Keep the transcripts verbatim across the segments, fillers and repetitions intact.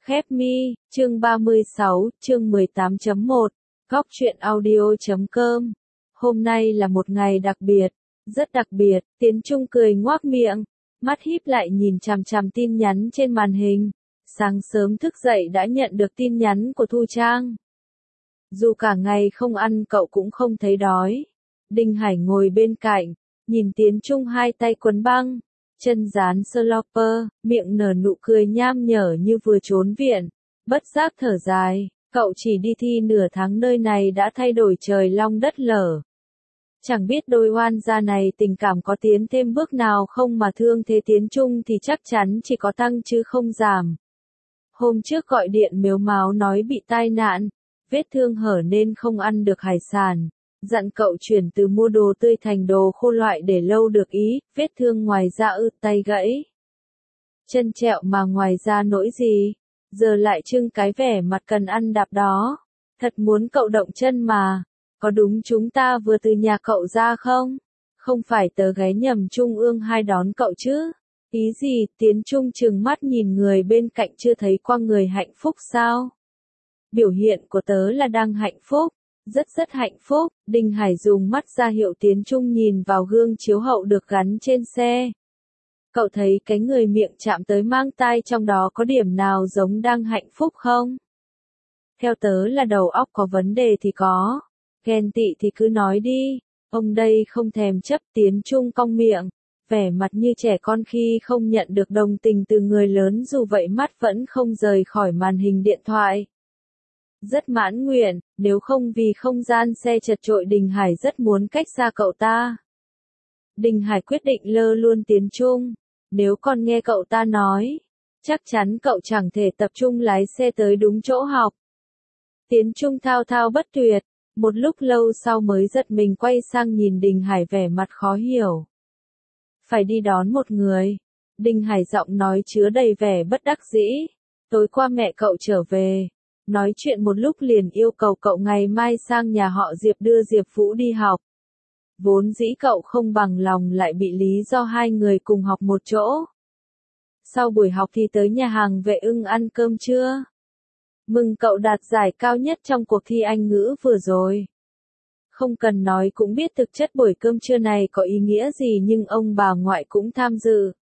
Khép mi, chương ba mươi sáu, chương mười tám chấm một, góc truyện audio chấm com. Hôm nay là một ngày đặc biệt, rất đặc biệt, Tiến Trung cười ngoác miệng, mắt híp lại nhìn chằm chằm tin nhắn trên màn hình. Sáng sớm thức dậy đã nhận được tin nhắn của Thu Trang. Dù cả ngày không ăn cậu cũng không thấy đói. Đinh Hải ngồi bên cạnh, nhìn Tiến Trung hai tay quấn băng, chân dán slopper, miệng nở nụ cười nham nhở như vừa trốn viện, bất giác thở dài, cậu chỉ đi thi nửa tháng nơi này đã thay đổi trời long đất lở. Chẳng biết đôi oan gia này tình cảm có tiến thêm bước nào không mà thương thế Tiến Trung thì chắc chắn chỉ có tăng chứ không giảm. Hôm trước gọi điện mếu máo nói bị tai nạn, vết thương hở nên không ăn được hải sản. Dặn cậu chuyển từ mua đồ tươi thành đồ khô loại để lâu được ý, vết thương ngoài da ư tay gãy. Chân trẹo mà ngoài da nỗi gì, giờ lại trưng cái vẻ mặt cần ăn đạp đó. Thật muốn cậu động chân mà, có đúng chúng ta vừa từ nhà cậu ra không? Không phải tớ ghé nhầm Trung ương hai đón cậu chứ? Ý gì, Tiến Trung trừng mắt nhìn người bên cạnh chưa thấy qua người hạnh phúc sao? Biểu hiện của tớ là đang hạnh phúc. Rất rất hạnh phúc, Đinh Hải dùng mắt ra hiệu Tiến Trung nhìn vào gương chiếu hậu được gắn trên xe. Cậu thấy cái người miệng chạm tới mang tai trong đó có điểm nào giống đang hạnh phúc không? Theo tớ là đầu óc có vấn đề thì có. Ghen tị thì cứ nói đi. Ông đây không thèm chấp. Tiến Trung cong miệng, vẻ mặt như trẻ con khi không nhận được đồng tình từ người lớn, dù vậy mắt vẫn không rời khỏi màn hình điện thoại. Rất mãn nguyện, nếu không vì không gian xe chật chội Đinh Hải rất muốn cách xa cậu ta. Đinh Hải quyết định lơ luôn Tiến Trung. Nếu con nghe cậu ta nói, chắc chắn cậu chẳng thể tập trung lái xe tới đúng chỗ học. Tiến Trung thao thao bất tuyệt, một lúc lâu sau mới giật mình quay sang nhìn Đinh Hải vẻ mặt khó hiểu. Phải đi đón một người. Đinh Hải giọng nói chứa đầy vẻ bất đắc dĩ. Tối qua mẹ cậu trở về. Nói chuyện một lúc liền yêu cầu cậu ngày mai sang nhà họ Diệp đưa Diệp Vũ đi học. Vốn dĩ cậu không bằng lòng lại bị lý do hai người cùng học một chỗ. Sau buổi học thì tới nhà hàng Vệ Ưng ăn cơm trưa. Mừng cậu đạt giải cao nhất trong cuộc thi Anh ngữ vừa rồi. Không cần nói cũng biết thực chất buổi cơm trưa này có ý nghĩa gì, nhưng ông bà ngoại cũng tham dự.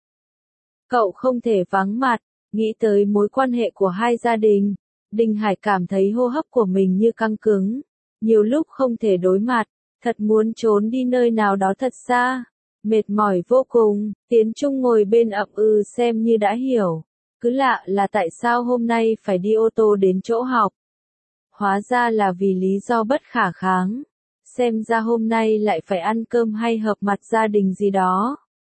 Cậu không thể vắng mặt, nghĩ tới mối quan hệ của hai gia đình. Đinh Hải cảm thấy hô hấp của mình như căng cứng, nhiều lúc không thể đối mặt, thật muốn trốn đi nơi nào đó thật xa, mệt mỏi vô cùng. Tiến Trung ngồi bên ậm ừ xem như đã hiểu, cứ lạ là tại sao hôm nay phải đi ô tô đến chỗ học. Hóa ra là vì lý do bất khả kháng, xem ra hôm nay lại phải ăn cơm hay họp mặt gia đình gì đó.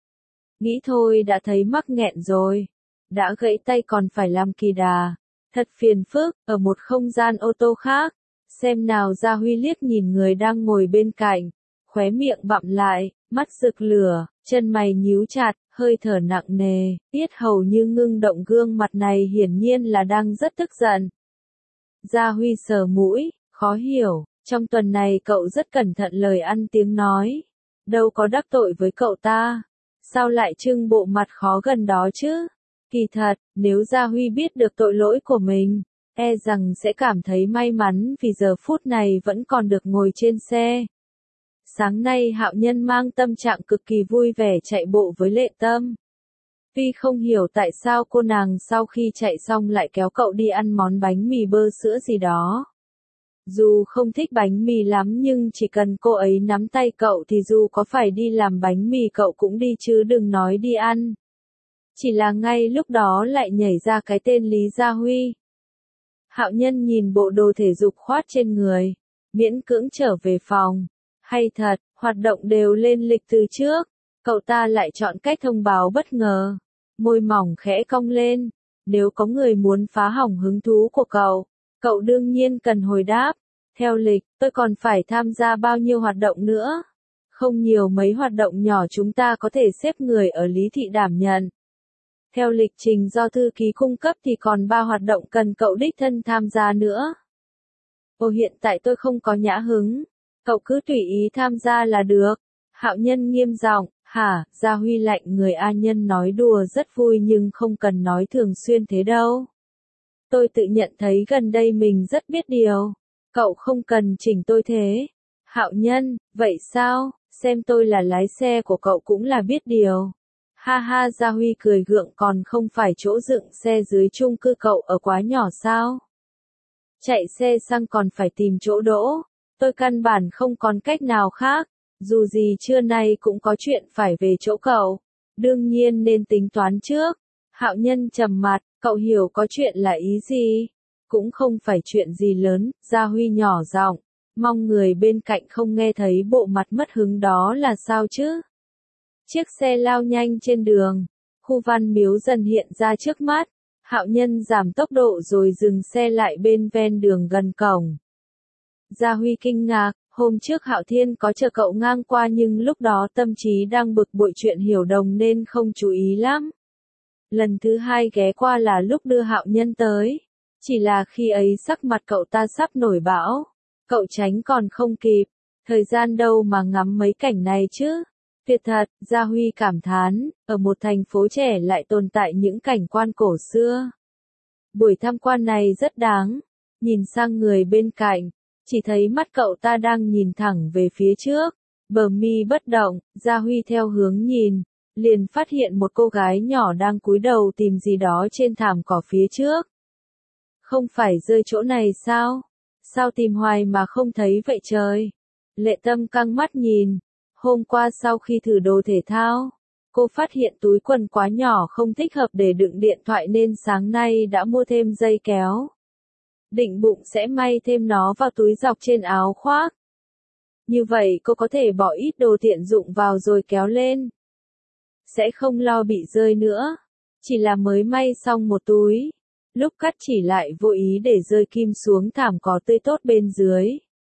Nghĩ thôi đã thấy mắc nghẹn rồi, đã gãy tay còn phải làm kỳ đà. Thật phiền phức. Ở một không gian ô tô khác, xem nào. Gia Huy liếc nhìn người đang ngồi bên cạnh, khóe miệng bặm lại, mắt rực lửa, chân mày nhíu chặt, hơi thở nặng nề, yết hầu như ngưng động. Gương mặt này hiển nhiên là đang rất tức giận. Gia Huy sờ mũi, khó hiểu, trong tuần này cậu rất cẩn thận lời ăn tiếng nói, đâu có đắc tội với cậu ta, sao lại trưng bộ mặt khó gần đó chứ? Kỳ thật, nếu Gia Huy biết được tội lỗi của mình, e rằng sẽ cảm thấy may mắn vì giờ phút này vẫn còn được ngồi trên xe. Sáng nay Hạo Nhân mang tâm trạng cực kỳ vui vẻ chạy bộ với Lệ Tâm. Tuy không hiểu tại sao cô nàng sau khi chạy xong lại kéo cậu đi ăn món bánh mì bơ sữa gì đó. Dù không thích bánh mì lắm nhưng chỉ cần cô ấy nắm tay cậu thì dù có phải đi làm bánh mì cậu cũng đi chứ đừng nói đi ăn. Chỉ là ngay lúc đó lại nhảy ra cái tên Lý Gia Huy. Hạo Nhân nhìn bộ đồ thể dục khoát trên người, miễn cưỡng trở về phòng. Hay thật, hoạt động đều lên lịch từ trước, cậu ta lại chọn cách thông báo bất ngờ. Môi mỏng khẽ cong lên, nếu có người muốn phá hỏng hứng thú của cậu, cậu đương nhiên cần hồi đáp. Theo lịch, tôi còn phải tham gia bao nhiêu hoạt động nữa? Không nhiều, mấy hoạt động nhỏ chúng ta có thể xếp người ở Lý Thị đảm nhận. Theo lịch trình do thư ký cung cấp thì còn ba hoạt động cần cậu đích thân tham gia nữa. Ồ, hiện tại tôi không có nhã hứng, cậu cứ tùy ý tham gia là được. Hạo Nhân nghiêm giọng. Hả? Gia Huy lạnh người. A Nhân nói đùa rất vui nhưng không cần nói thường xuyên thế đâu. Tôi tự nhận thấy gần đây mình rất biết điều. Cậu không cần chỉnh tôi thế. Hạo Nhân, vậy sao, xem tôi là lái xe của cậu cũng là biết điều. Ha ha, Gia Huy cười gượng, còn không phải chỗ dựng xe dưới chung cư cậu ở quá nhỏ sao? Chạy xe sang còn phải tìm chỗ đỗ. Tôi căn bản không còn cách nào khác. Dù gì trưa nay cũng có chuyện phải về chỗ cậu. Đương nhiên nên tính toán trước. Hạo Nhân trầm mặt, cậu hiểu có chuyện là ý gì? Cũng không phải chuyện gì lớn, Gia Huy nhỏ giọng, mong người bên cạnh không nghe thấy bộ mặt mất hứng đó là sao chứ? Chiếc xe lao nhanh trên đường, khu Văn Miếu dần hiện ra trước mắt. Hạo Nhân giảm tốc độ rồi dừng xe lại bên ven đường gần cổng. Gia Huy kinh ngạc, hôm trước Hạo Thiên có chờ cậu ngang qua nhưng lúc đó tâm trí đang bực bội chuyện Hiểu Đồng nên không chú ý lắm. Lần thứ hai ghé qua là lúc đưa Hạo Nhân tới. Chỉ là khi ấy sắc mặt cậu ta sắp nổi bão. Cậu tránh còn không kịp. Thời gian đâu mà ngắm mấy cảnh này chứ. Tuyệt thật, Gia Huy cảm thán, ở một thành phố trẻ lại tồn tại những cảnh quan cổ xưa. Buổi tham quan này rất đáng. Nhìn sang người bên cạnh, chỉ thấy mắt cậu ta đang nhìn thẳng về phía trước. Bờ mi bất động, Gia Huy theo hướng nhìn, liền phát hiện một cô gái nhỏ đang cúi đầu tìm gì đó trên thảm cỏ phía trước. Không phải rơi chỗ này sao? Sao tìm hoài mà không thấy vậy trời? Lệ Tâm căng mắt nhìn. Hôm qua sau khi thử đồ thể thao, cô phát hiện túi quần quá nhỏ không thích hợp để đựng điện thoại nên sáng nay đã mua thêm dây kéo. Định bụng sẽ may thêm nó vào túi dọc trên áo khoác. Như vậy cô có thể bỏ ít đồ tiện dụng vào rồi kéo lên. Sẽ không lo bị rơi nữa. Chỉ là mới may xong một túi. Lúc cắt chỉ lại vô ý để rơi kim xuống thảm cỏ tươi tốt bên dưới.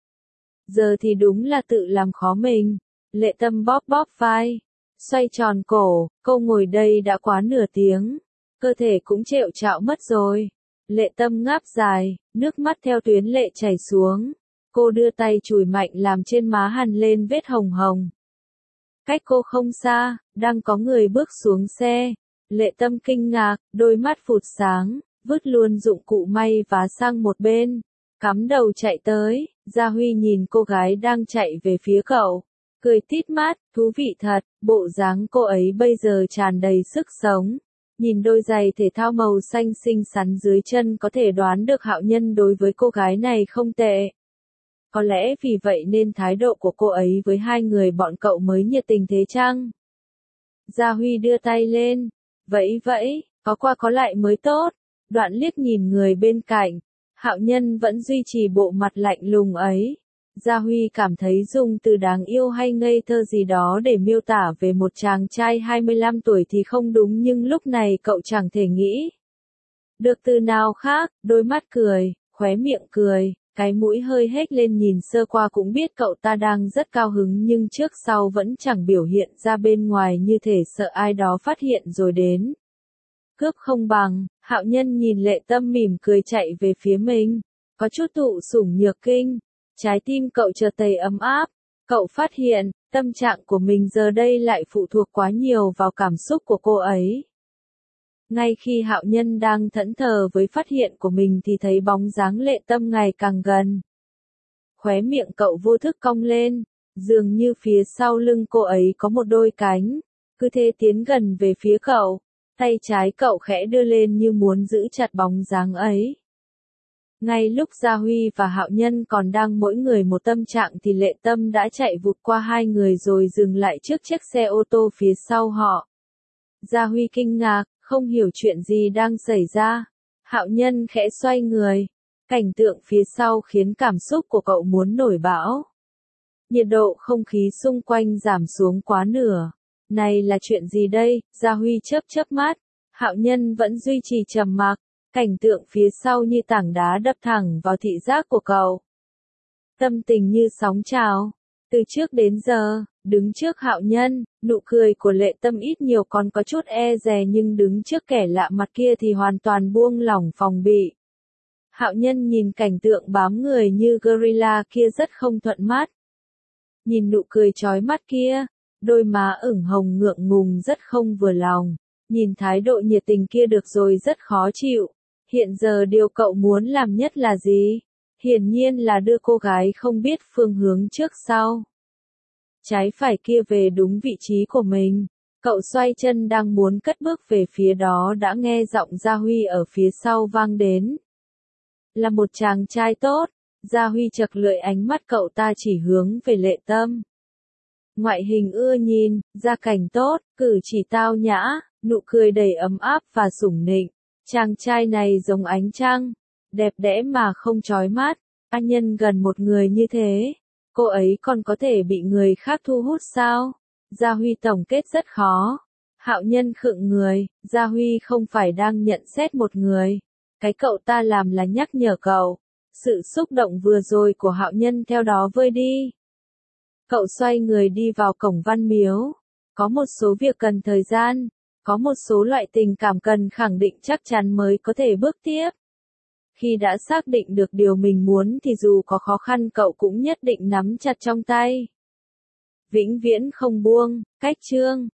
Giờ thì đúng là tự làm khó mình. Lệ Tâm bóp bóp vai, xoay tròn cổ, cô ngồi đây đã quá nửa tiếng, cơ thể cũng trệu trạo mất rồi. Lệ Tâm ngáp dài, nước mắt theo tuyến lệ chảy xuống. Cô đưa tay chùi mạnh làm trên má hằn lên vết hồng hồng. Cách cô không xa, đang có người bước xuống xe. Lệ Tâm kinh ngạc, đôi mắt phụt sáng, vứt luôn dụng cụ may vá sang một bên, cắm đầu chạy tới. Gia Huy nhìn cô gái đang chạy về phía cậu, cười tít mắt, thú vị thật, bộ dáng cô ấy bây giờ tràn đầy sức sống. Nhìn đôi giày thể thao màu xanh xinh xắn dưới chân có thể đoán được Hạo Nhân đối với cô gái này không tệ. Có lẽ vì vậy nên thái độ của cô ấy với hai người bọn cậu mới nhiệt tình thế chăng? Gia Huy đưa tay lên, vẫy vẫy, có qua có lại mới tốt. Đoạn liếc nhìn người bên cạnh, Hạo Nhân vẫn duy trì bộ mặt lạnh lùng ấy. Gia Huy cảm thấy dùng từ đáng yêu hay ngây thơ gì đó để miêu tả về một chàng trai hai mươi lăm tuổi thì không đúng, nhưng lúc này cậu chẳng thể nghĩ được từ nào khác. Đôi mắt cười, khóe miệng cười, cái mũi hơi hếch lên, nhìn sơ qua cũng biết cậu ta đang rất cao hứng nhưng trước sau vẫn chẳng biểu hiện ra bên ngoài, như thể sợ ai đó phát hiện rồi đến cướp không bằng. Hạo Nhân nhìn Lệ Tâm mỉm cười chạy về phía mình, có chút thụ sủng nhược kinh. Trái tim cậu chợt thấy ấm áp. Cậu phát hiện, tâm trạng của mình giờ đây lại phụ thuộc quá nhiều vào cảm xúc của cô ấy. Ngay khi Hạo Nhân đang thẫn thờ với phát hiện của mình thì thấy bóng dáng Lệ Tâm ngày càng gần. Khóe miệng cậu vô thức cong lên, dường như phía sau lưng cô ấy có một đôi cánh, cứ thế tiến gần về phía cậu. Tay trái cậu khẽ đưa lên như muốn giữ chặt bóng dáng ấy. Ngay lúc Gia Huy và Hạo Nhân còn đang mỗi người một tâm trạng thì Lệ Tâm đã chạy vụt qua hai người rồi dừng lại trước chiếc xe ô tô phía sau họ. Gia Huy kinh ngạc, không hiểu chuyện gì đang xảy ra. Hạo Nhân khẽ xoay người. Cảnh tượng phía sau khiến cảm xúc của cậu muốn nổi bão. Nhiệt độ không khí xung quanh giảm xuống quá nửa. Này là chuyện gì đây? Gia Huy chớp chớp mắt. Hạo Nhân vẫn duy trì trầm mặc. Cảnh tượng phía sau như tảng đá đập thẳng vào thị giác của cậu. Tâm tình như sóng trào. Từ trước đến giờ, đứng trước Hạo Nhân, nụ cười của Lệ Tâm ít nhiều còn có chút e dè, nhưng đứng trước kẻ lạ mặt kia thì hoàn toàn buông lỏng phòng bị. Hạo Nhân nhìn cảnh tượng bám người như gorilla kia rất không thuận mắt. Nhìn nụ cười chói mắt kia, đôi má ửng hồng ngượng ngùng rất không vừa lòng. Nhìn thái độ nhiệt tình kia được rồi rất khó chịu. Hiện giờ điều cậu muốn làm nhất là gì? Hiển nhiên là đưa cô gái không biết phương hướng trước sau, trái phải kia về đúng vị trí của mình. Cậu xoay chân đang muốn cất bước về phía đó đã nghe giọng Gia Huy ở phía sau vang đến. Là một chàng trai tốt. Gia Huy chật lưỡi, ánh mắt cậu ta chỉ hướng về Lệ Tâm. Ngoại hình ưa nhìn, gia cảnh tốt, cử chỉ tao nhã, nụ cười đầy ấm áp và sủng nịnh. Chàng trai này giống ánh trăng, đẹp đẽ mà không chói mắt. Anh nhân gần một người như thế, cô ấy còn có thể bị người khác thu hút sao? Gia Huy tổng kết rất khó. Hạo Nhân khựng người, Gia Huy không phải đang nhận xét một người. Cái cậu ta làm là nhắc nhở cậu. Sự xúc động vừa rồi của Hạo Nhân theo đó vơi đi. Cậu xoay người đi vào cổng Văn Miếu. Có một số việc cần thời gian, có một số loại tình cảm cần khẳng định chắc chắn mới có thể bước tiếp. Khi đã xác định được điều mình muốn thì dù có khó khăn cậu cũng nhất định nắm chặt trong tay. Vĩnh viễn không buông. Cách chương